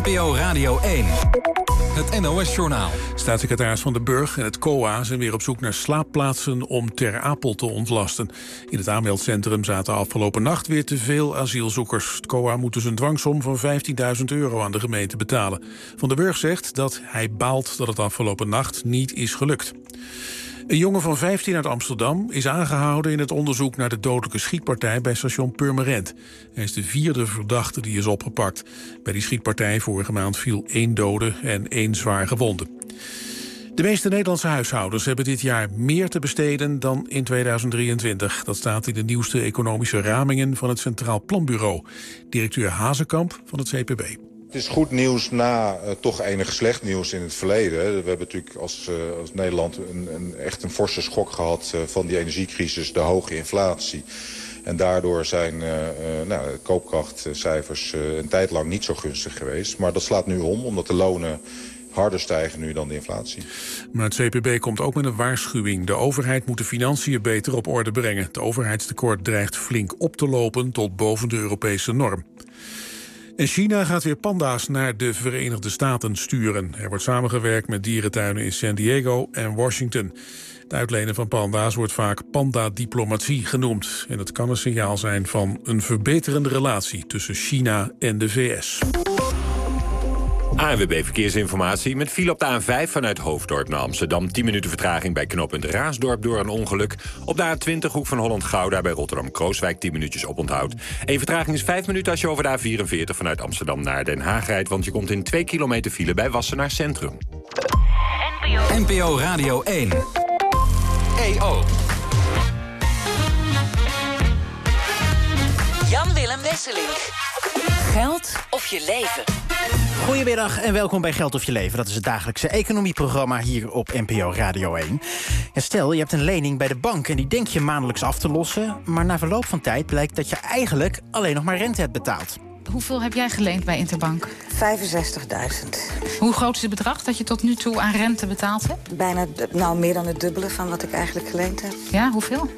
NPO Radio 1. Het NOS-journaal. Staatssecretaris Van den Burg en het COA zijn weer op zoek naar slaapplaatsen om Ter Apel te ontlasten. In het aanmeldcentrum zaten afgelopen nacht weer te veel asielzoekers. Het COA moet dus een dwangsom van €15.000 aan de gemeente betalen. Van den Burg zegt dat hij baalt dat het afgelopen nacht niet is gelukt. Een jongen van 15 uit Amsterdam is aangehouden in het onderzoek naar de dodelijke schietpartij bij station Purmerend. Hij is de 4e verdachte die is opgepakt. Bij die schietpartij vorige maand viel 1 dode en 1 zwaar gewonde. De meeste Nederlandse huishoudens hebben dit jaar meer te besteden dan in 2023. Dat staat in de nieuwste economische ramingen van het Centraal Planbureau. Directeur Hazekamp van het CPB. Het is goed nieuws na toch enig slecht nieuws in het verleden. We hebben natuurlijk als Nederland echt een forse schok gehad van die energiecrisis, de hoge inflatie. En daardoor zijn de koopkrachtcijfers een tijd lang niet zo gunstig geweest. Maar dat slaat nu om, omdat de lonen harder stijgen nu dan de inflatie. Maar het CPB komt ook met een waarschuwing. De overheid moet de financiën beter op orde brengen. Het overheidstekort dreigt flink op te lopen tot boven de Europese norm. En China gaat weer panda's naar de Verenigde Staten sturen. Er wordt samengewerkt met dierentuinen in San Diego en Washington. Het uitlenen van panda's wordt vaak pandadiplomatie genoemd. En het kan een signaal zijn van een verbeterende relatie tussen China en de VS. ANWB Verkeersinformatie met file op de A5 vanuit Hoofddorp naar Amsterdam. 10 minuten vertraging bij knooppunt Raasdorp door een ongeluk. Op de A20 hoek van Holland-Gouda bij Rotterdam-Krooswijk 10 minuutjes oponthoud. En vertraging is 5 minuten als je over de A44 vanuit Amsterdam naar Den Haag rijdt, want je komt in 2 kilometer file bij Wassenaar Centrum. NPO Radio 1. EO. Jan-Willem Wesselink. Geld of je leven? Goedemiddag en welkom bij Geld of je leven. Dat is het dagelijkse economieprogramma hier op NPO Radio 1. Ja, stel, je hebt een lening bij de bank en die denk je maandelijks af te lossen, maar na verloop van tijd blijkt dat je eigenlijk alleen nog maar rente hebt betaald. Hoeveel heb jij geleend bij Interbank? 65.000. Hoe groot is het bedrag dat je tot nu toe aan rente betaald hebt? Bijna, meer dan het dubbele van wat ik eigenlijk geleend heb. Ja, hoeveel?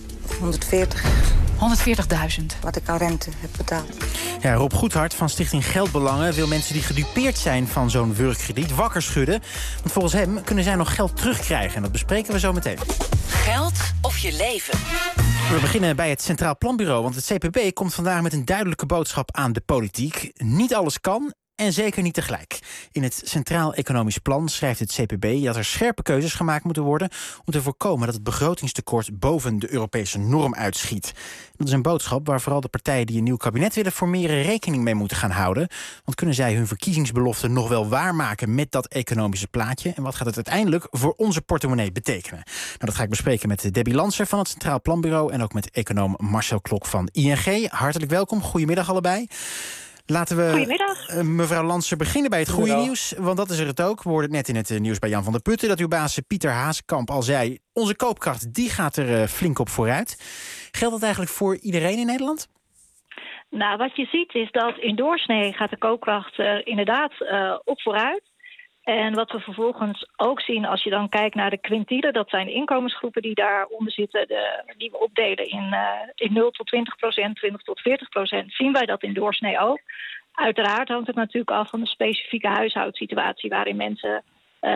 140. 140.000. Wat ik aan rente heb betaald. Ja, Rob Goedhart van Stichting Geldbelangen wil mensen die gedupeerd zijn van zo'n wurgkrediet wakker schudden. Want volgens hem kunnen zij nog geld terugkrijgen. En dat bespreken we zo meteen. Geld of je leven? We beginnen bij het Centraal Planbureau, want het CPB komt vandaag met een duidelijke boodschap aan de politiek. Niet alles kan en zeker niet tegelijk. In het Centraal Economisch Plan schrijft het CPB dat er scherpe keuzes gemaakt moeten worden om te voorkomen dat het begrotingstekort boven de Europese norm uitschiet. Dat is een boodschap waar vooral de partijen die een nieuw kabinet willen formeren rekening mee moeten gaan houden. Want kunnen zij hun verkiezingsbeloften nog wel waarmaken met dat economische plaatje? En wat gaat het uiteindelijk voor onze portemonnee betekenen? Nou, dat ga ik bespreken met Debbie Lanser van het Centraal Planbureau en ook met econoom Marcel Klok van ING. Hartelijk welkom, goedemiddag allebei. Laten we, goedemiddag. Mevrouw Lanser, beginnen bij het goede nieuws. Want dat is er het ook. We hoorden het net in het nieuws bij Jan van der Putten dat uw baas Pieter Hazekamp al zei, onze koopkracht die gaat er flink op vooruit. Geldt dat eigenlijk voor iedereen in Nederland? Nou, wat je ziet is dat in doorsnee gaat de koopkracht inderdaad op vooruit. En wat we vervolgens ook zien als je dan kijkt naar de kwintielen, dat zijn de inkomensgroepen die daaronder zitten, die we opdelen in 0 tot 20%, 20 tot 40%, zien wij dat in doorsnee ook. Uiteraard hangt het natuurlijk af van de specifieke huishoudsituatie waarin mensen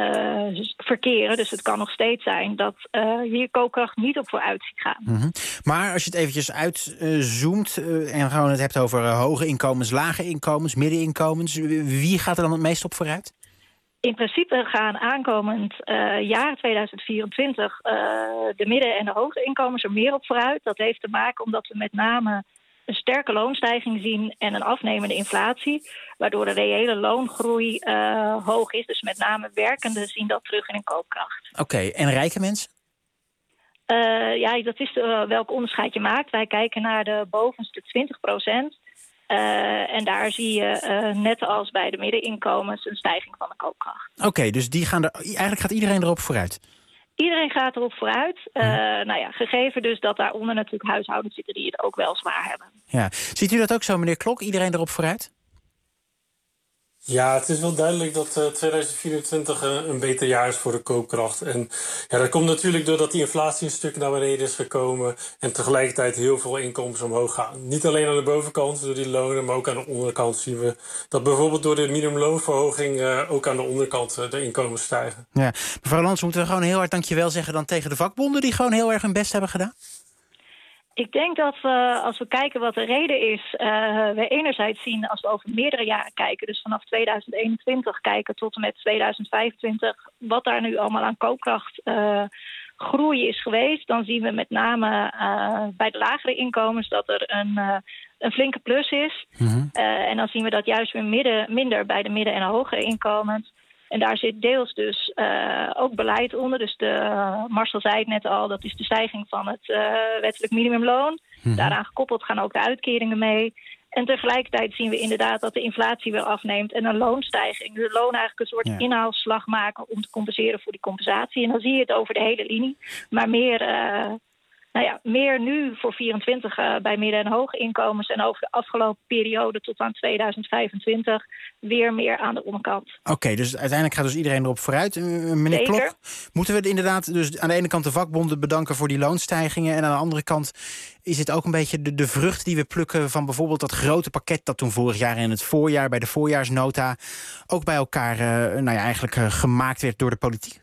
verkeren. Dus het kan nog steeds zijn dat je koopkracht niet op vooruit ziet gaan. Mm-hmm. Maar als je het eventjes uitzoomt en gewoon het hebt over hoge inkomens, lage inkomens, middeninkomens, wie gaat er dan het meest op vooruit? In principe gaan aankomend jaar 2024 de midden- en de hoge inkomens er meer op vooruit. Dat heeft te maken omdat we met name een sterke loonstijging zien en een afnemende inflatie, waardoor de reële loongroei hoog is. Dus met name werkenden zien dat terug in hun koopkracht. Oké, en rijke mensen? Ja, dat is welk onderscheid je maakt. Wij kijken naar de bovenste 20%. En daar zie je, net als bij de middeninkomens, een stijging van de koopkracht. Oké, dus eigenlijk gaat iedereen erop vooruit? Iedereen gaat erop vooruit. Nou ja, gegeven dus dat daaronder natuurlijk huishoudens zitten die het ook wel zwaar hebben. Ja. Ziet u dat ook zo, meneer Klok? Iedereen erop vooruit? Ja, het is wel duidelijk dat 2024 een beter jaar is voor de koopkracht. En ja, dat komt natuurlijk doordat die inflatie een stuk naar beneden is gekomen en tegelijkertijd heel veel inkomens omhoog gaan. Niet alleen aan de bovenkant door die lonen, maar ook aan de onderkant zien we dat bijvoorbeeld door de minimumloonverhoging ook aan de onderkant de inkomens stijgen. Ja, mevrouw Lans, moeten we gewoon heel hard dankjewel zeggen dan tegen de vakbonden die gewoon heel erg hun best hebben gedaan? Ik denk dat we, als we kijken wat de reden is, we enerzijds zien als we over meerdere jaren kijken, dus vanaf 2021 kijken tot en met 2025, wat daar nu allemaal aan koopkracht groei is geweest, dan zien we met name bij de lagere inkomens dat er een flinke plus is. Mm-hmm. En dan zien we dat juist weer minder bij de midden- en hogere inkomens. En daar zit deels dus ook beleid onder. Dus Marcel zei het net al, dat is de stijging van het wettelijk minimumloon. Mm-hmm. Daaraan gekoppeld gaan ook de uitkeringen mee. En tegelijkertijd zien we inderdaad dat de inflatie weer afneemt en een loonstijging. De loon eigenlijk een soort inhaalslag maken om te compenseren voor die compensatie. En dan zie je het over de hele linie. Maar meer nu voor 24 bij midden- en hoge inkomens en over de afgelopen periode tot aan 2025 weer meer aan de onderkant. Oké, dus uiteindelijk gaat dus iedereen erop vooruit. Meneer Klok, moeten we inderdaad dus aan de ene kant de vakbonden bedanken voor die loonstijgingen en aan de andere kant is het ook een beetje de vrucht die we plukken van bijvoorbeeld dat grote pakket dat toen vorig jaar in het voorjaar bij de voorjaarsnota ook bij elkaar eigenlijk gemaakt werd door de politiek?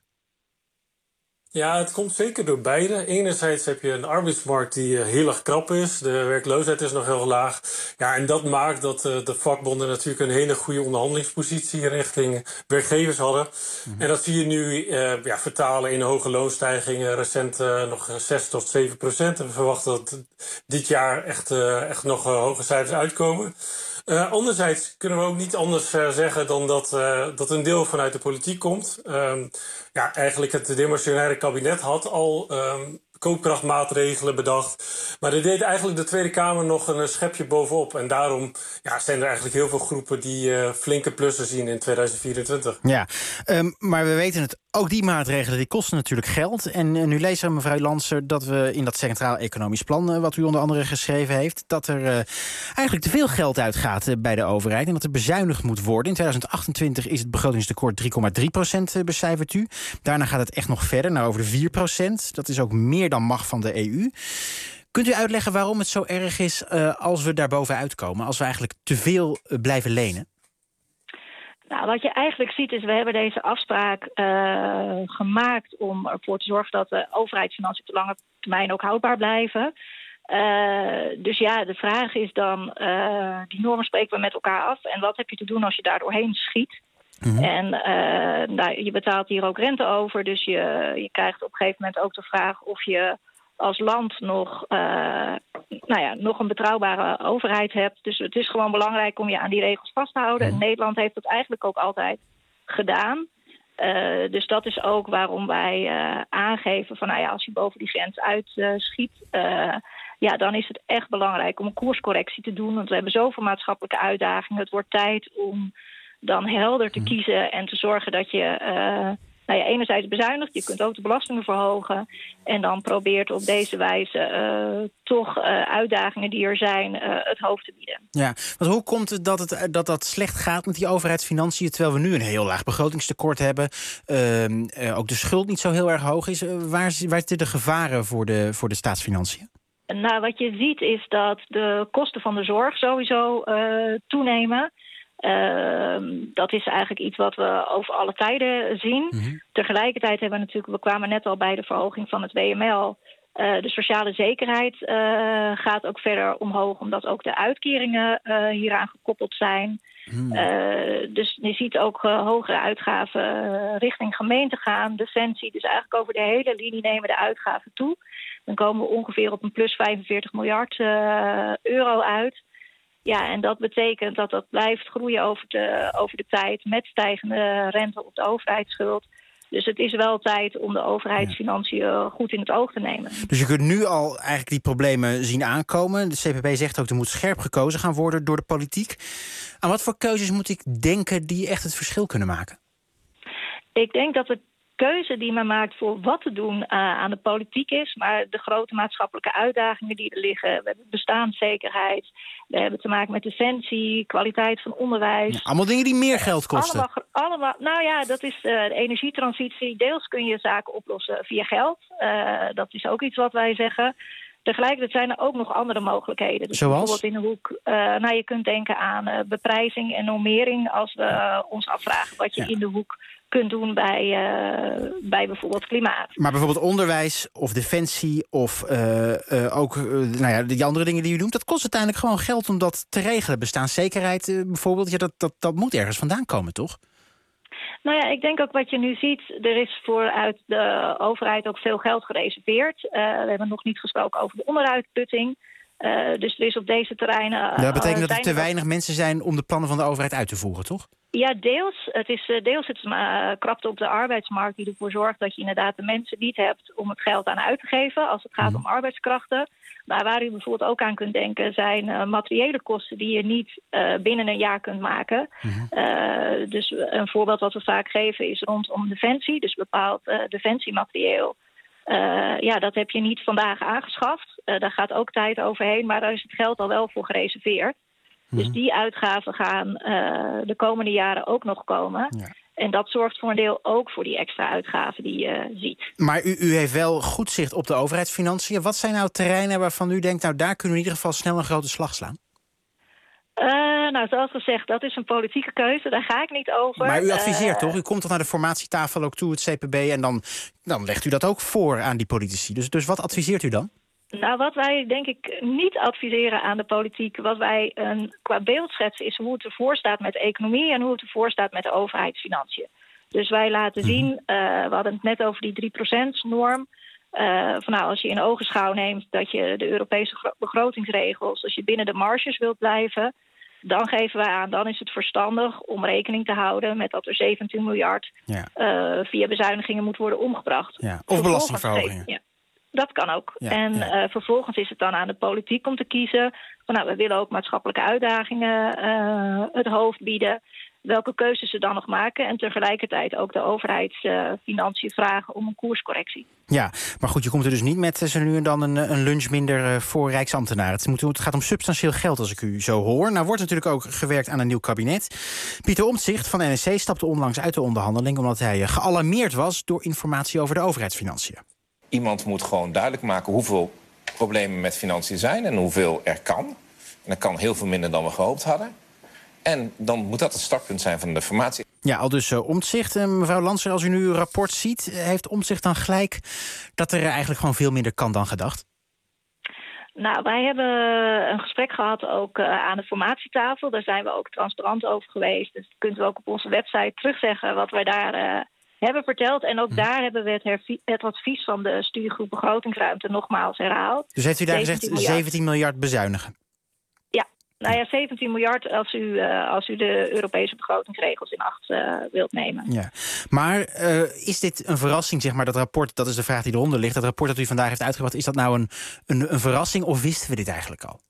Ja, het komt zeker door beide. Enerzijds heb je een arbeidsmarkt die heel erg krap is. De werkloosheid is nog heel laag. Ja, en dat maakt dat de vakbonden natuurlijk een hele goede onderhandelingspositie richting werkgevers hadden. Mm-hmm. En dat zie je nu vertalen in hoge loonstijgingen. Recent nog 6 tot 7%. En we verwachten dat dit jaar echt nog hoge cijfers uitkomen. Anderzijds kunnen we ook niet anders zeggen dan dat een deel vanuit de politiek komt. Eigenlijk het demissionaire kabinet had al koopkrachtmaatregelen bedacht. Maar er deed eigenlijk de Tweede Kamer nog een schepje bovenop. En daarom zijn er eigenlijk heel veel groepen die flinke plussen zien in 2024. Ja, maar we weten het, ook die maatregelen die kosten natuurlijk geld. En nu leest er mevrouw Lanser dat we in dat Centraal Economisch Plan, wat u onder andere geschreven heeft, dat er eigenlijk te veel geld uitgaat bij de overheid en dat er bezuinigd moet worden. In 2028 is het begrotingstekort 3,3% becijfert u. Daarna gaat het echt nog verder, naar over de 4%. Dat is ook meer dan mag van de EU. Kunt u uitleggen waarom het zo erg is als we daar bovenuit komen? Als we eigenlijk te veel blijven lenen? Nou, wat je eigenlijk ziet is, we hebben deze afspraak gemaakt om ervoor te zorgen dat de overheidsfinanciën op de lange termijn ook houdbaar blijven. Dus ja, de vraag is dan, die normen spreken we met elkaar af. En wat heb je te doen als je daar doorheen schiet? Mm-hmm. En je betaalt hier ook rente over. Dus je krijgt op een gegeven moment ook de vraag of je als land nog een betrouwbare overheid hebt. Dus het is gewoon belangrijk om je aan die regels vast te houden. Mm-hmm. Nederland heeft dat eigenlijk ook altijd gedaan. Dus dat is ook waarom wij aangeven van als je boven die grens uitschiet, dan is het echt belangrijk om een koerscorrectie te doen. Want we hebben zoveel maatschappelijke uitdagingen. Het wordt tijd om dan helder te kiezen en te zorgen dat je enerzijds bezuinigt. Je kunt ook de belastingen verhogen. En dan probeert op deze wijze toch uitdagingen die er zijn het hoofd te bieden. Ja, want hoe komt het dat slecht gaat met die overheidsfinanciën, terwijl we nu een heel laag begrotingstekort hebben, ook de schuld niet zo heel erg hoog is? Waar zitten de gevaren voor de staatsfinanciën? Nou, wat je ziet is dat de kosten van de zorg sowieso toenemen. Dat is eigenlijk iets wat we over alle tijden zien. Mm-hmm. Tegelijkertijd hebben we kwamen net al bij de verhoging van het WML. De sociale zekerheid gaat ook verder omhoog, omdat ook de uitkeringen hieraan gekoppeld zijn. Dus je ziet ook hogere uitgaven richting gemeente gaan, defensie. Dus eigenlijk over de hele linie nemen de uitgaven toe. Dan komen we ongeveer op een plus 45 miljard euro uit. Ja, en dat betekent dat dat blijft groeien over de tijd met stijgende rente op de overheidsschuld. Dus het is wel tijd om de overheidsfinanciën goed in het oog te nemen. Dus je kunt nu al eigenlijk die problemen zien aankomen. De CPB zegt ook er moet scherp gekozen gaan worden door de politiek. Aan wat voor keuzes moet ik denken die echt het verschil kunnen maken? Ik denk dat er keuze die men maakt voor wat te doen aan de politiek is. Maar de grote maatschappelijke uitdagingen die er liggen. We hebben bestaanszekerheid. We hebben te maken met defensie, kwaliteit van onderwijs. Ja, allemaal dingen die meer geld kosten. Allemaal, nou ja, dat is de energietransitie. Deels kun je zaken oplossen via geld. Dat is ook iets wat wij zeggen. Tegelijkertijd zijn er ook nog andere mogelijkheden. Dus zoals? Bijvoorbeeld in de hoek, je kunt denken aan beprijzing en normering. Als we ons afvragen wat je in de hoek kunt doen bij bijvoorbeeld klimaat. Maar bijvoorbeeld onderwijs of defensie of ook die andere dingen die u noemt, dat kost uiteindelijk gewoon geld om dat te regelen. Bestaanszekerheid bijvoorbeeld, dat moet ergens vandaan komen, toch? Nou ja, ik denk ook wat je nu ziet, er is vooruit de overheid ook veel geld gereserveerd. We hebben nog niet gesproken over de onderuitputting. Dus er is op deze terreinen... dat betekent dat er te weinig mensen zijn om de plannen van de overheid uit te voeren, toch? Ja, deels. Het is krapte op de arbeidsmarkt die ervoor zorgt dat je inderdaad de mensen niet hebt om het geld aan uit te geven als het gaat om arbeidskrachten. Maar waar u bijvoorbeeld ook aan kunt denken zijn materiële kosten die je niet binnen een jaar kunt maken. Dus een voorbeeld wat we vaak geven is rondom defensie. Dus bepaald defensiematerieel. Dat heb je niet vandaag aangeschaft. Daar gaat ook tijd overheen, maar daar is het geld al wel voor gereserveerd. Dus die uitgaven gaan de komende jaren ook nog komen. Ja. En dat zorgt voor een deel ook voor die extra uitgaven die je ziet. Maar u heeft wel goed zicht op de overheidsfinanciën. Wat zijn nou terreinen waarvan u denkt, daar kunnen we in ieder geval snel een grote slag slaan? Zoals gezegd, dat is een politieke keuze. Daar ga ik niet over. Maar u adviseert toch? U komt toch naar de formatietafel ook toe, het CPB... en dan legt u dat ook voor aan die politici. Dus wat adviseert u dan? Nou, wat wij denk ik niet adviseren aan de politiek, wat wij qua beeld schetsen, is hoe het ervoor staat met de economie en hoe het ervoor staat met de overheidsfinanciën. Dus wij laten zien, we hadden het net over die 3%-norm. Als je in ogenschouw neemt dat je de Europese begrotingsregels, als je binnen de marges wilt blijven, dan geven wij aan, dan is het verstandig om rekening te houden met dat er 17 miljard via bezuinigingen moet worden omgebracht. Ja. Of belastingverhogingen. Ja. Dat kan ook. Vervolgens is het dan aan de politiek om te kiezen van we willen ook maatschappelijke uitdagingen het hoofd bieden. Welke keuzes ze dan nog maken en tegelijkertijd ook de overheidsfinanciën vragen om een koerscorrectie. Ja, maar goed, je komt er dus niet met zo nu en dan een lunch minder voor Rijksambtenaren. Het gaat om substantieel geld als ik u zo hoor. Nou wordt natuurlijk ook gewerkt aan een nieuw kabinet. Pieter Omtzigt van NSC stapte onlangs uit de onderhandeling omdat hij gealarmeerd was door informatie over de overheidsfinanciën. Iemand moet gewoon duidelijk maken hoeveel problemen met financiën zijn en hoeveel er kan. En dat kan heel veel minder dan we gehoopt hadden. En dan moet dat het startpunt zijn van de formatie. Ja, al dus Omtzigt. Mevrouw Lanser, als u nu uw rapport ziet, heeft Omtzigt dan gelijk dat er eigenlijk gewoon veel minder kan dan gedacht? Nou, wij hebben een gesprek gehad ook aan de formatietafel. Daar zijn we ook transparant over geweest. Dus dat kunt u ook op onze website terugzeggen wat wij daar hebben verteld. En ook daar hebben we het advies van de studiegroep Begrotingsruimte nogmaals herhaald. Dus heeft u daar gezegd 17 miljard bezuinigen? Ja, 17 miljard als u de Europese begrotingsregels in acht wilt nemen. Ja. Maar is dit een verrassing, zeg maar, dat rapport, dat is de vraag die eronder ligt, dat rapport dat u vandaag heeft uitgebracht, is dat nou een verrassing of wisten we dit eigenlijk al?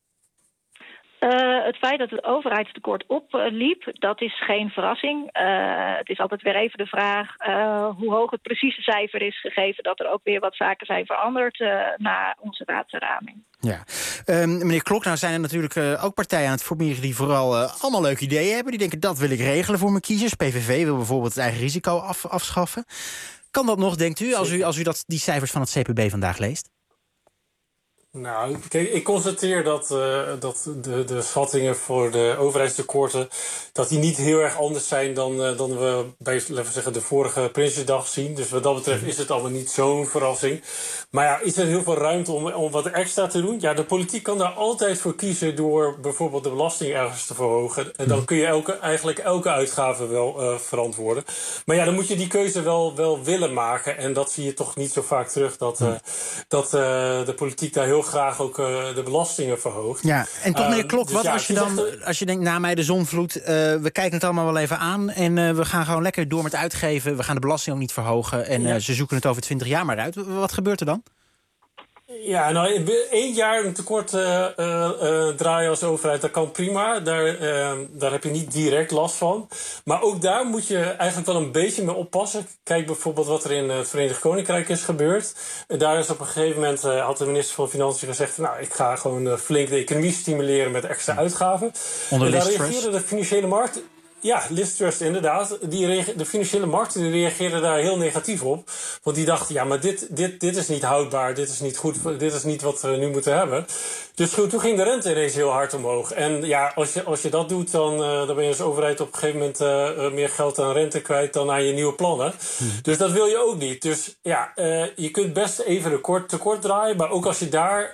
Het feit dat het overheidstekort opliep, dat is geen verrassing. Het is altijd weer even de vraag hoe hoog het precieze cijfer is, gegeven dat er ook weer wat zaken zijn veranderd na onze raadsherraming. Ja. Meneer Klok, nou zijn er natuurlijk ook partijen aan het formeren die vooral allemaal leuke ideeën hebben. Die denken, dat wil ik regelen voor mijn kiezers. PVV wil bijvoorbeeld het eigen risico afschaffen. Kan dat nog, denkt u, als u die cijfers van het CPB vandaag leest? Nou, kijk, ik constateer dat de schattingen voor de overheidstekorten, dat die niet heel erg anders zijn dan we bij, laten we zeggen, de vorige Prinsjesdag zien. Dus wat dat betreft is het allemaal niet zo'n verrassing. Maar ja, is er heel veel ruimte om wat extra te doen? Ja, de politiek kan daar altijd voor kiezen door bijvoorbeeld de belasting ergens te verhogen. En dan kun je eigenlijk elke uitgave wel verantwoorden. Maar ja, dan moet je die keuze wel willen maken. En dat zie je toch niet zo vaak terug, dat de politiek daar heel graag ook de belastingen verhoogt. Ja, en toch meneer Klok, wat als je denkt, na mij de zonvloed, we kijken het allemaal wel even aan en we gaan gewoon lekker door met uitgeven, we gaan de belasting ook niet verhogen en ze zoeken het over 20 jaar maar uit. Wat gebeurt er dan? Ja, nou, 1 jaar een tekort draaien als overheid, dat kan prima. Daar heb je niet direct last van. Maar ook daar moet je eigenlijk wel een beetje mee oppassen. Kijk bijvoorbeeld wat er in het Verenigd Koninkrijk is gebeurd. Daar is op een gegeven moment, had de minister van Financiën gezegd, nou, ik ga gewoon flink de economie stimuleren met extra uitgaven. En daar reageerde de financiële markt... Ja, Liz Truss inderdaad. De financiële markten die reageerden daar heel negatief op. Want die dachten, ja, maar dit is niet houdbaar. Dit is niet goed. Dit is niet wat we nu moeten hebben. Dus goed, toen ging de rente ineens heel hard omhoog. En ja, als je dat doet, dan ben je als overheid op een gegeven moment meer geld aan rente kwijt dan aan je nieuwe plannen. Dus dat wil je ook niet. Dus ja, je kunt best even tekort draaien. Maar ook als je daar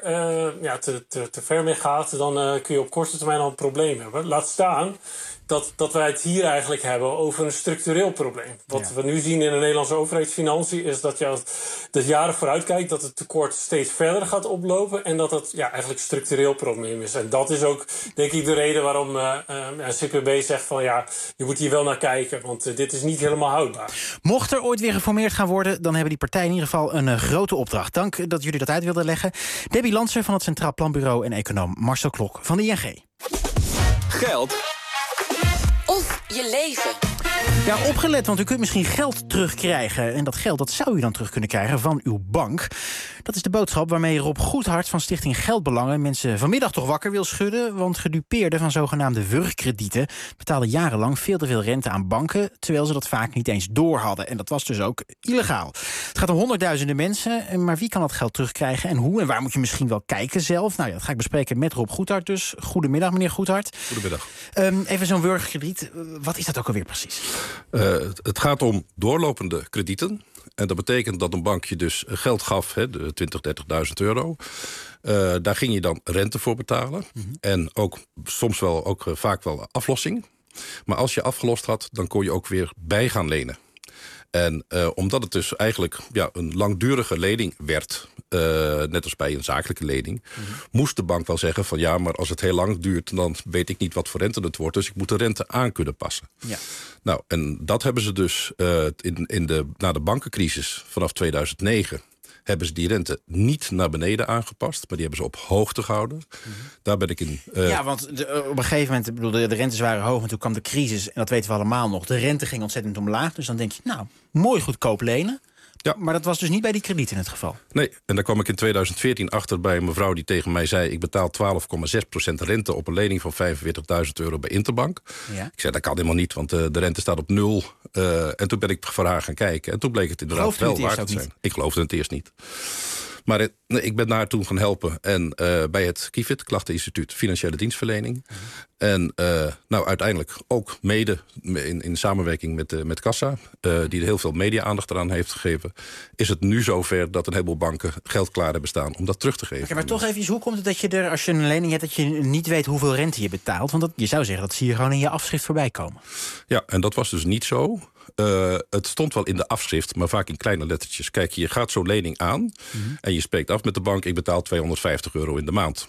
te ver mee gaat, dan kun je op korte termijn al een probleem hebben. Laat staan dat wij het hier eigenlijk hebben over een structureel probleem. Wat we nu zien in de Nederlandse overheidsfinanciën is dat je als de jaren vooruit kijkt, dat het tekort steeds verder gaat oplopen en dat het eigenlijk een structureel probleem is. En dat is ook, denk ik, de reden waarom CPB zegt van ja, je moet hier wel naar kijken, want dit is niet helemaal houdbaar. Mocht er ooit weer geformeerd gaan worden, dan hebben die partijen in ieder geval een grote opdracht. Dank dat jullie dat uit wilden leggen. Debbie Lanser van het Centraal Planbureau en econoom Marcel Klok van de ING. Geld of je leven. Ja, opgelet, want u kunt misschien geld terugkrijgen. En dat geld dat zou u dan terug kunnen krijgen van uw bank. Dat is de boodschap waarmee Rob Goedhart van Stichting Geldbelangen mensen vanmiddag toch wakker wil schudden. Want gedupeerden van zogenaamde wurgkredieten betaalden jarenlang veel te veel rente aan banken, terwijl ze dat vaak niet eens door hadden. En dat was dus ook illegaal. Het gaat om honderdduizenden mensen, maar wie kan dat geld terugkrijgen en hoe? En waar moet je misschien wel kijken zelf? Nou ja, dat ga ik bespreken met Rob Goedhart dus. Goedemiddag, meneer Goedhart. Goedemiddag. Even zo'n wurgkrediet, wat is dat ook alweer precies? Het gaat om doorlopende kredieten. En dat betekent dat een bank je dus geld gaf, de 20.000, 30.000 euro. Daar ging je dan rente voor betalen. En ook soms wel, ook vaak wel aflossing. Maar als je afgelost had, dan kon je ook weer bij gaan lenen. En omdat het dus eigenlijk een langdurige lening werd, net als bij een zakelijke lening, moest de bank wel zeggen van ja, maar als het heel lang duurt, dan weet ik niet wat voor rente het wordt, dus ik moet de rente aan kunnen passen. Ja. Nou, en dat hebben ze dus na de bankencrisis vanaf 2009... hebben ze die rente niet naar beneden aangepast, maar die hebben ze op hoogte gehouden. Daar ben ik in... Ja, want op een gegeven moment, de rentes waren hoog, en toen kwam de crisis, en dat weten we allemaal nog. De rente ging ontzettend omlaag, dus dan denk je, nou, mooi goedkoop lenen. Ja. Maar dat was dus niet bij die kredieten het geval. Nee, en daar kwam ik in 2014 achter bij een mevrouw die tegen mij zei, ik betaal 12,6% rente op een lening van €45.000 bij Interbank. Ja. Ik zei, dat kan helemaal niet, want de rente staat op 0. En toen ben ik voor haar gaan kijken. En toen bleek het inderdaad wel waard te zijn. Ik geloofde het eerst niet. Maar ik ben daar toen gaan helpen. En bij het KIVIT, Klachteninstituut Financiële Dienstverlening. En uiteindelijk ook mede in samenwerking met Kassa, die er heel veel media-aandacht eraan heeft gegeven, is het nu zover dat een heleboel banken geld klaar hebben staan om dat terug te geven. Okay, maar toch even, hoe komt het dat je er, als je een lening hebt, dat je niet weet hoeveel rente je betaalt? Want je zou zeggen, dat zie je gewoon in je afschrift voorbij komen. Ja, en dat was dus niet zo. Het stond wel in de afschrift, maar vaak in kleine lettertjes. Kijk, je gaat zo'n lening aan en je spreekt af met de bank, ik betaal €250 in de maand.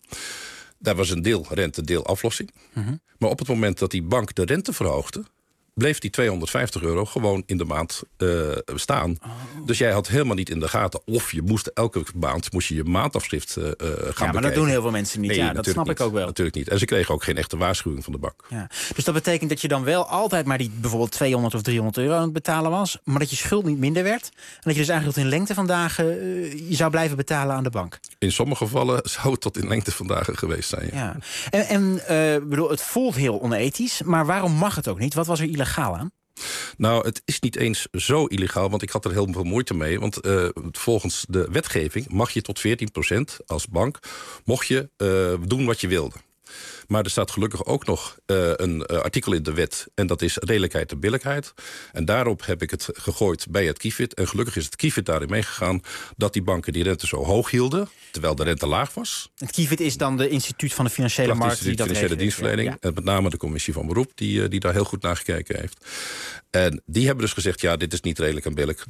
Daar was een deel rente, deel aflossing. Maar op het moment dat die bank de rente verhoogde, bleef die €250 gewoon in de maand staan. Dus jij had helemaal niet in de gaten of je moest elke maand je maandafschrift gaan bekijken. Maar dat doen heel veel mensen niet. Nee, ja, dat snap ik ook wel. Natuurlijk niet. En ze kregen ook geen echte waarschuwing van de bank. Ja. Dus dat betekent dat je dan wel altijd maar die bijvoorbeeld €200 of €300 aan het betalen was, maar dat je schuld niet minder werd. En dat je dus eigenlijk tot in lengte van dagen je zou blijven betalen aan de bank. In sommige gevallen zou het tot in lengte van dagen geweest zijn. Ja. En het voelt heel onethisch, maar waarom mag het ook niet? Wat was er illegaal aan? Nou, het is niet eens zo illegaal, want ik had er heel veel moeite mee. Want volgens de wetgeving mag je tot 14% als bank mocht je doen wat je wilde. Maar er staat gelukkig ook nog een artikel in de wet, en dat is redelijkheid en billijkheid. En daarop heb ik het gegooid bij het KIVIT. En gelukkig is het KIVIT daarin meegegaan dat die banken die rente zo hoog hielden, terwijl de rente laag was. Het KIVIT is dan de instituut van de financiële markt die dat financiële dienstverlening. Ja. En met name de commissie van beroep die daar heel goed naar gekeken heeft. En die hebben dus gezegd, ja, dit is niet redelijk en billig.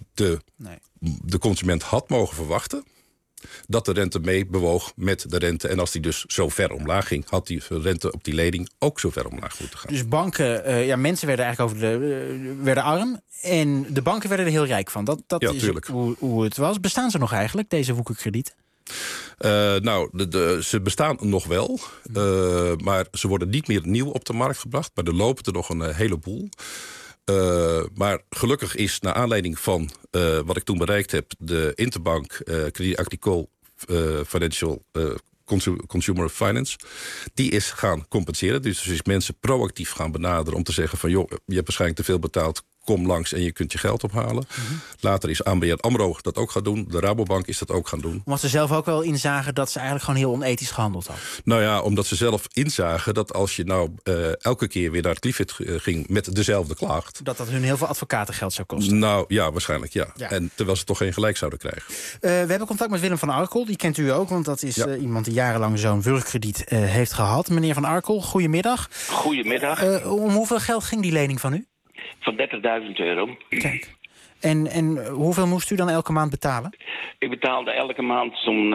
De consument had mogen verwachten dat de rente mee bewoog met de rente. En als die dus zo ver omlaag ging, had die rente op die lening ook zo ver omlaag moeten gaan. Dus banken, mensen werden eigenlijk werden arm. En de banken werden er heel rijk van. Dat is hoe het was. Bestaan ze nog eigenlijk, deze woekerkredieten? Ze bestaan nog wel, maar ze worden niet meer nieuw op de markt gebracht. Maar er lopen er nog een heleboel. Maar gelukkig is, naar aanleiding van wat ik toen bereikt heb, de Interbank Crédit Agricole Financial Consumer Finance, die is gaan compenseren. Dus is mensen proactief gaan benaderen om te zeggen van, joh, je hebt waarschijnlijk te veel betaald, kom langs en je kunt je geld ophalen. Later is ABN AMRO dat ook gaan doen. De Rabobank is dat ook gaan doen. Omdat ze zelf ook wel inzagen dat ze eigenlijk gewoon heel onethisch gehandeld hadden. Nou ja, omdat ze zelf inzagen dat als je elke keer weer naar het Clifford ging met dezelfde klacht, dat hun heel veel advocatengeld zou kosten. Nou ja, waarschijnlijk ja. En terwijl ze toch geen gelijk zouden krijgen. We hebben contact met Willem van Arkel. Die kent u ook, want dat is iemand die jarenlang zo'n wurgkrediet heeft gehad. Meneer van Arkel, goedemiddag. Goedemiddag. Om hoeveel geld ging die lening van u? Van €30.000. Kijk. En hoeveel moest u dan elke maand betalen? Ik betaalde elke maand zo'n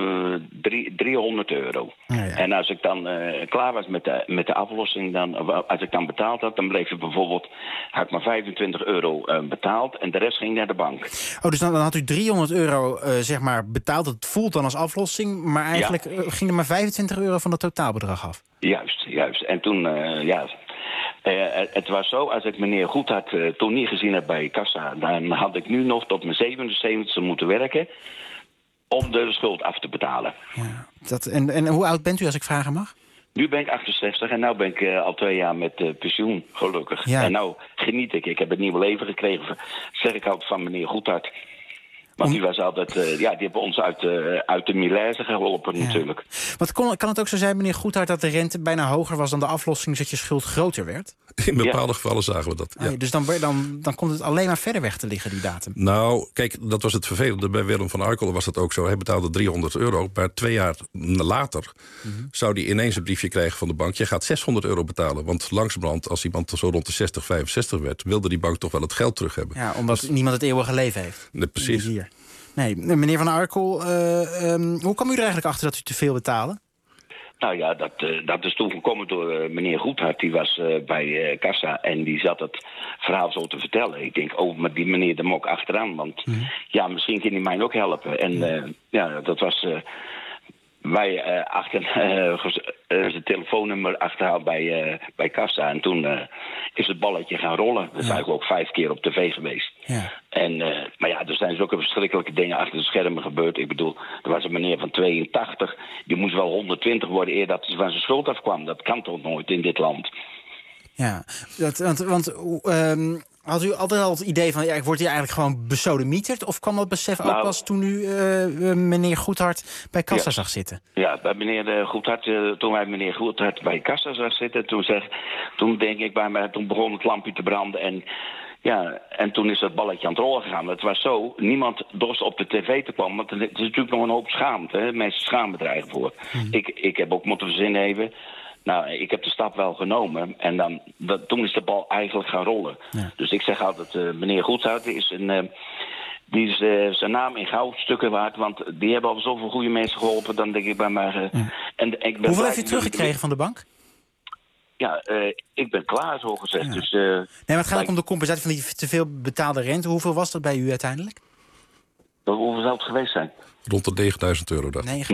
€300. Ja. En als ik dan klaar was met de aflossing, als ik dan betaald had, dan bleef het bijvoorbeeld, had ik maar €25 betaald en de rest ging naar de bank. Oh, dus dan had u €300 zeg maar betaald. Dat voelt dan als aflossing, maar eigenlijk ging er maar €25 van dat totaalbedrag af. Juist. En toen, het was zo, als ik meneer Goedhart toen niet gezien heb bij Kassa, dan had ik nu nog tot mijn 77e moeten werken om de schuld af te betalen. Ja, en hoe oud bent u, als ik vragen mag? Nu ben ik 68 en nu ben ik al 2 jaar met pensioen, gelukkig. Ja. En nou geniet ik. Ik heb het nieuwe leven gekregen, zeg ik altijd, van meneer Goedhart. Want die was altijd, die hebben ons uit de milèze geholpen natuurlijk. Want kan het ook zo zijn, meneer Goedhart, dat de rente bijna hoger was dan de aflossing, zodat je schuld groter werd? In bepaalde gevallen zagen we dat. Ja. Dus dan komt het alleen maar verder weg te liggen, die datum. Nou, kijk, dat was het vervelende. Bij Willem van Arkel was dat ook zo. Hij betaalde €300, maar 2 jaar later zou hij ineens een briefje krijgen van de bank. Je gaat €600 betalen. Want langzamerhand, als iemand zo rond de 60, 65 werd, wilde die bank toch wel het geld terug hebben. Ja, omdat niemand het eeuwige leven heeft. Nee, precies. Nee, meneer van Arkel, hoe kwam u er eigenlijk achter dat u te veel betaalde? Nou ja, dat is toen gekomen door meneer Goedhart. Die was bij Kassa en die zat het verhaal zo te vertellen. Ik denk, maar die meneer de mok achteraan. Want misschien kan hij mij ook helpen. En dat was... wij achter zijn telefoonnummer achterhaald bij Kassa. En toen is het balletje gaan rollen. Dat is eigenlijk ook 5 keer op tv geweest. Ja. Maar er zijn zulke verschrikkelijke dingen achter de schermen gebeurd. Ik bedoel, er was een meneer van 82. Die moest wel 120 worden eer dat hij van zijn schuld afkwam. Dat kan toch nooit in dit land. Ja, had u altijd al het idee van, ik word hier eigenlijk gewoon besodemieterd? Of kwam dat besef ook pas toen u meneer Goedhart bij Kassa zag zitten? Ja, bij meneer Goedhart, toen wij meneer Goedhart bij Kassa zag zitten, toen denk ik bij mij, toen begon het lampje te branden en toen is dat balletje aan het rollen gegaan. Het was zo, niemand dorst op de tv te komen, want het is natuurlijk nog een hoop schaamte. Hè? Mensen schamen er eigenlijk voor. Ik heb ook moeten verzinnen even. Nou, ik heb de stap wel genomen en toen is de bal eigenlijk gaan rollen. Ja. Dus ik zeg altijd, meneer Goedhart die is zijn naam in goudstukken waard, want die hebben al zoveel goede mensen geholpen, dan denk ik bij mij... Hoeveel heeft u teruggekregen van de bank? Ja, ik ben klaar, zo gezegd. Ja. Dus, maar het gaat ook om de compensatie van die te veel betaalde rente. Hoeveel was dat bij u uiteindelijk? Hoeveel zou het geweest zijn? Rond de €9.000, dacht ik.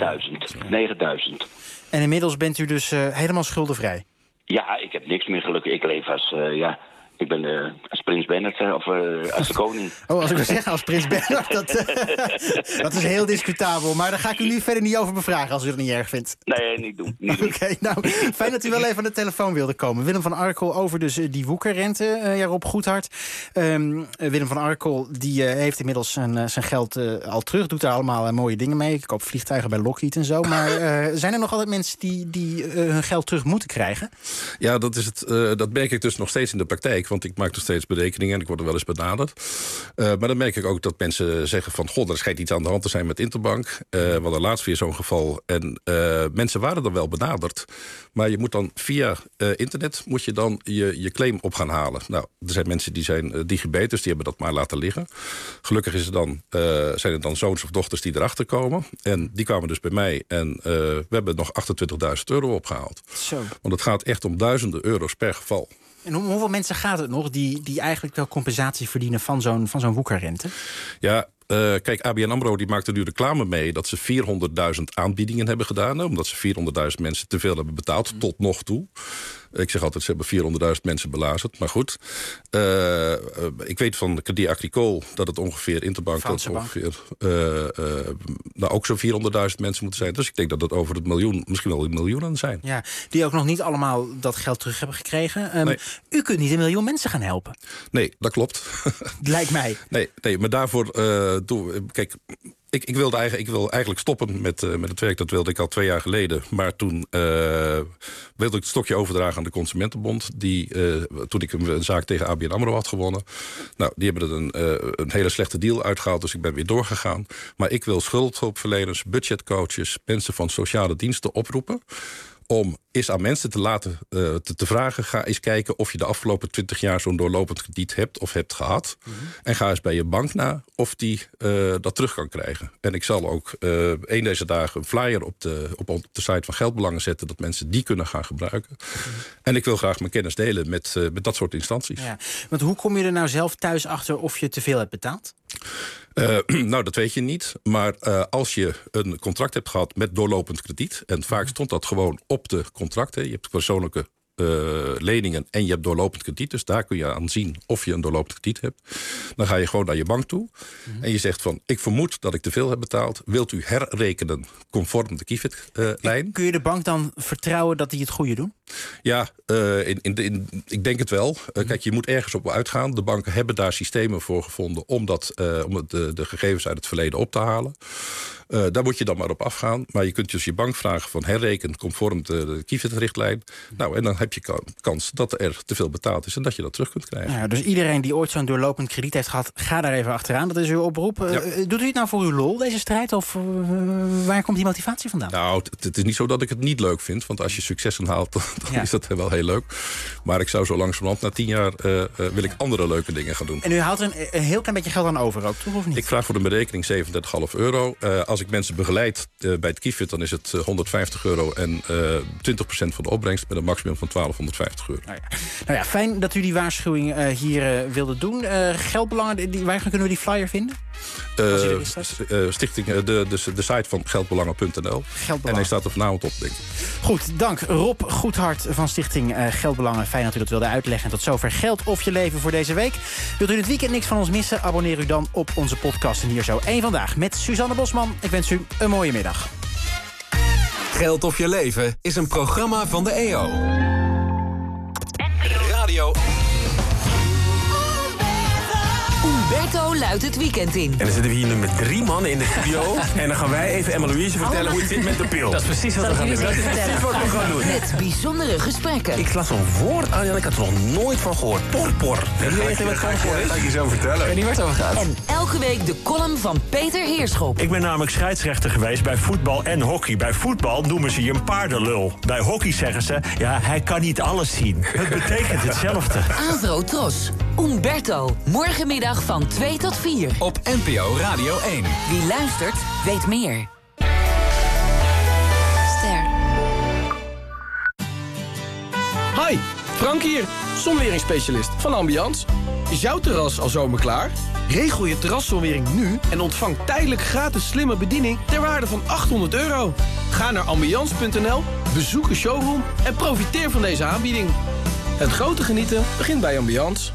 9.000. En inmiddels bent u dus helemaal schuldenvrij? Ja, ik heb niks meer gelukkig. Ik leef ik ben als prins Bernhard of als de koning. Oh, als ik wil zeggen als prins Bernhard, dat is heel discutabel. Maar daar ga ik u nu verder niet over bevragen als u dat niet erg vindt. Nee, niet doen. Oké, nou, fijn dat u wel even aan de telefoon wilde komen. Willem van Arkel over dus die woekerrente, Rob Goedhart. Willem van Arkel die heeft inmiddels zijn geld al terug. Doet daar allemaal mooie dingen mee. Ik koop vliegtuigen bij Lockheed en zo. Maar zijn er nog altijd mensen die hun geld terug moeten krijgen? Ja, dat merk ik dus nog steeds in de praktijk. Want ik maak nog steeds berekeningen en ik word er wel eens benaderd. Maar dan merk ik ook dat mensen zeggen van, goh, er schijnt iets aan de hand te zijn met Interbank. We hadden laatst weer zo'n geval. En mensen waren dan wel benaderd. Maar je moet dan via internet moet je dan je claim op gaan halen. Nou, er zijn mensen die zijn digibeters, die hebben dat maar laten liggen. Gelukkig zijn er dan zoons of dochters die erachter komen. En die kwamen dus bij mij. En we hebben nog €28.000 opgehaald. Zo. Want het gaat echt om duizenden euro's per geval. En hoeveel mensen gaat het nog die eigenlijk wel compensatie verdienen van zo'n woekerrente? Ja, Kijk, ABN AMRO die maakte nu reclame mee dat ze 400.000 aanbiedingen hebben gedaan. Omdat ze 400.000 mensen te veel hebben betaald, tot nog toe. Ik zeg altijd, ze hebben 400.000 mensen belazerd. Maar goed, ik weet van Crédit Agricole dat het ongeveer Interbank... dat ongeveer ook zo'n 400.000 mensen moeten zijn. Dus ik denk dat het over het miljoen, misschien wel miljoenen zijn. Ja, die ook nog niet allemaal dat geld terug hebben gekregen. Nee. U kunt niet 1 miljoen mensen gaan helpen. Nee, dat klopt. Lijkt mij. Nee, maar daarvoor... Kijk, ik wil eigenlijk stoppen met het werk. Dat wilde ik al 2 jaar geleden. Maar toen wilde ik het stokje overdragen aan de Consumentenbond. Toen ik een zaak tegen ABN AMRO had gewonnen. Nou, die hebben er een hele slechte deal uitgehaald. Dus ik ben weer doorgegaan. Maar ik wil schuldhulpverleners, budgetcoaches, mensen van sociale diensten oproepen om eens aan mensen te laten te vragen... ga eens kijken of je de afgelopen 20 jaar zo'n doorlopend krediet hebt of hebt gehad. En ga eens bij je bank na of die dat terug kan krijgen. En ik zal ook een deze dagen een flyer op de site van Geldbelangen zetten... dat mensen die kunnen gaan gebruiken. En ik wil graag mijn kennis delen met dat soort instanties. Ja, want hoe kom je er nou zelf thuis achter of je te veel hebt betaald? Nou, dat weet je niet. Maar als je een contract hebt gehad met doorlopend krediet... en vaak stond dat gewoon op de contracten... je hebt persoonlijke leningen en je hebt doorlopend krediet... dus daar kun je aan zien of je een doorlopend krediet hebt. Dan ga je gewoon naar je bank toe en je zegt van... ik vermoed dat ik te veel heb betaald. Wilt u herrekenen conform de Kifid-lijn? Kun je de bank dan vertrouwen dat die het goede doen? Ja, ik denk het wel. Kijk, je moet ergens op uitgaan. De banken hebben daar systemen voor gevonden... om de gegevens uit het verleden op te halen. Daar moet je dan maar op afgaan. Maar je kunt dus je bank vragen van herreken conform de Kifid-richtlijn. Nou, en dan heb je kans dat er te veel betaald is en dat je dat terug kunt krijgen. Ja, dus iedereen die ooit zo'n doorlopend krediet heeft gehad, ga daar even achteraan. Dat is uw oproep. Ja. Doet u het nou voor uw lol, deze strijd? Of waar komt die motivatie vandaan? Nou, het is niet zo dat ik het niet leuk vind. Want als je successen haalt, dan is dat wel heel leuk. Maar ik zou zo langzamerhand na 10 jaar wil ik andere leuke dingen gaan doen. En u haalt er een heel klein beetje geld aan over ook, toch? Of niet? Ik vraag voor de berekening €37,5. Als ik mensen begeleid bij het Kifid, dan is het €150 en 20% van de opbrengst met een maximum van €1250. Nou ja, fijn dat u die waarschuwing hier wilde doen. Geldbelangen, waar kunnen we die flyer vinden? Stichting, de site van geldbelangen.nl. En hij staat er vanavond op, denk ik. Goed, dank Rob Goedhart van Stichting Geldbelangen. Fijn dat u dat wilde uitleggen. En tot zover Geld of je leven voor deze week. Wilt u dit weekend niks van ons missen? Abonneer u dan op onze podcast. En hier zo 1 Vandaag met Suzanne Bosman. Ik wens u een mooie middag. Geld of je leven is een programma van de EO. Radio. Umberto luidt het weekend in. En dan zitten we hier nu met 3 mannen in de studio. En dan gaan wij even Emma-Louise vertellen hoe het zit met de pil. Dat is precies wat we gaan doen. Dat is precies wat we gaan doen. Met bijzondere gesprekken. Ik las zo'n woord aan en ik had er nog nooit van gehoord. Porpor. Weet je wat het voor is? Ga ik je zo vertellen. Ik weet niet waar het over gaat. En elke week de column van Peter Heerschop. Ik ben namelijk scheidsrechter geweest bij voetbal en hockey. Bij voetbal noemen ze je een paardenlul. Bij hockey zeggen ze, ja, hij kan niet alles zien. Het betekent hetzelfde. Avro Tros. Umberto. Morgenmiddag van 2 tot 4. Op NPO Radio 1. Wie luistert, weet meer. Ster. Hi, Frank hier, zonweringsspecialist van Ambiance. Is jouw terras al zomerklaar? Regel je terraszonwering nu en ontvang tijdelijk gratis slimme bediening ter waarde van €800. Ga naar ambiance.nl, bezoek een showroom en profiteer van deze aanbieding. Het grote genieten begint bij Ambiance.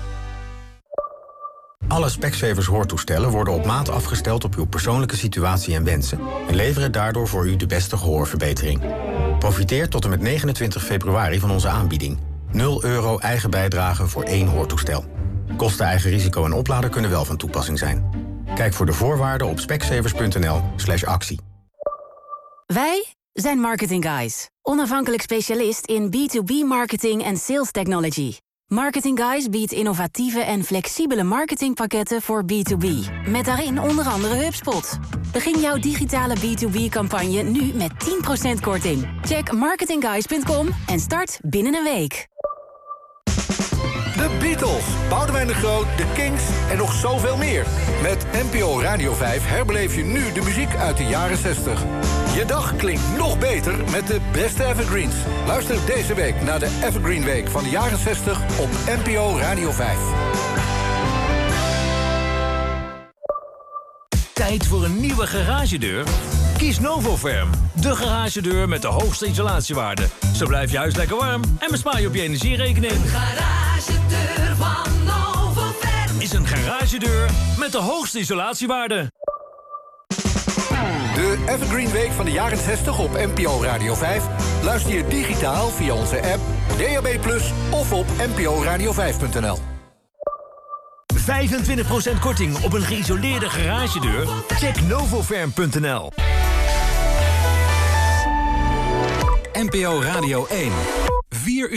Alle Specsavers hoortoestellen worden op maat afgesteld op uw persoonlijke situatie en wensen en leveren daardoor voor u de beste gehoorverbetering. Profiteer tot en met 29 februari van onze aanbieding. €0 eigen bijdrage voor 1 hoortoestel. Kosten, eigen risico en oplader kunnen wel van toepassing zijn. Kijk voor de voorwaarden op specsavers.nl/actie. Wij zijn Marketing Guys, onafhankelijk specialist in B2B marketing en sales technology. Marketing Guys biedt innovatieve en flexibele marketingpakketten voor B2B. Met daarin onder andere HubSpot. Begin jouw digitale B2B-campagne nu met 10% korting. Check marketingguys.com en start binnen een week. De Beatles, Boudewijn de Groot, de Kings en nog zoveel meer. Met NPO Radio 5 herbeleef je nu de muziek uit de jaren 60. Je dag klinkt nog beter met de beste evergreens. Luister deze week naar de Evergreen Week van de jaren 60 op NPO Radio 5. Tijd voor een nieuwe garagedeur? Kies Novoferm, de garagedeur met de hoogste isolatiewaarde. Zo blijft je huis lekker warm en bespaar je op je energierekening. Een garagedeur van Novoferm is een garagedeur met de hoogste isolatiewaarde. De Evergreen Week van de jaren 60 op NPO Radio 5... luister je digitaal via onze app, DAB+, of op nporadio5.nl. 25% korting op een geïsoleerde garagedeur? Check novoferm.nl. NPO Radio 1. 4 uur.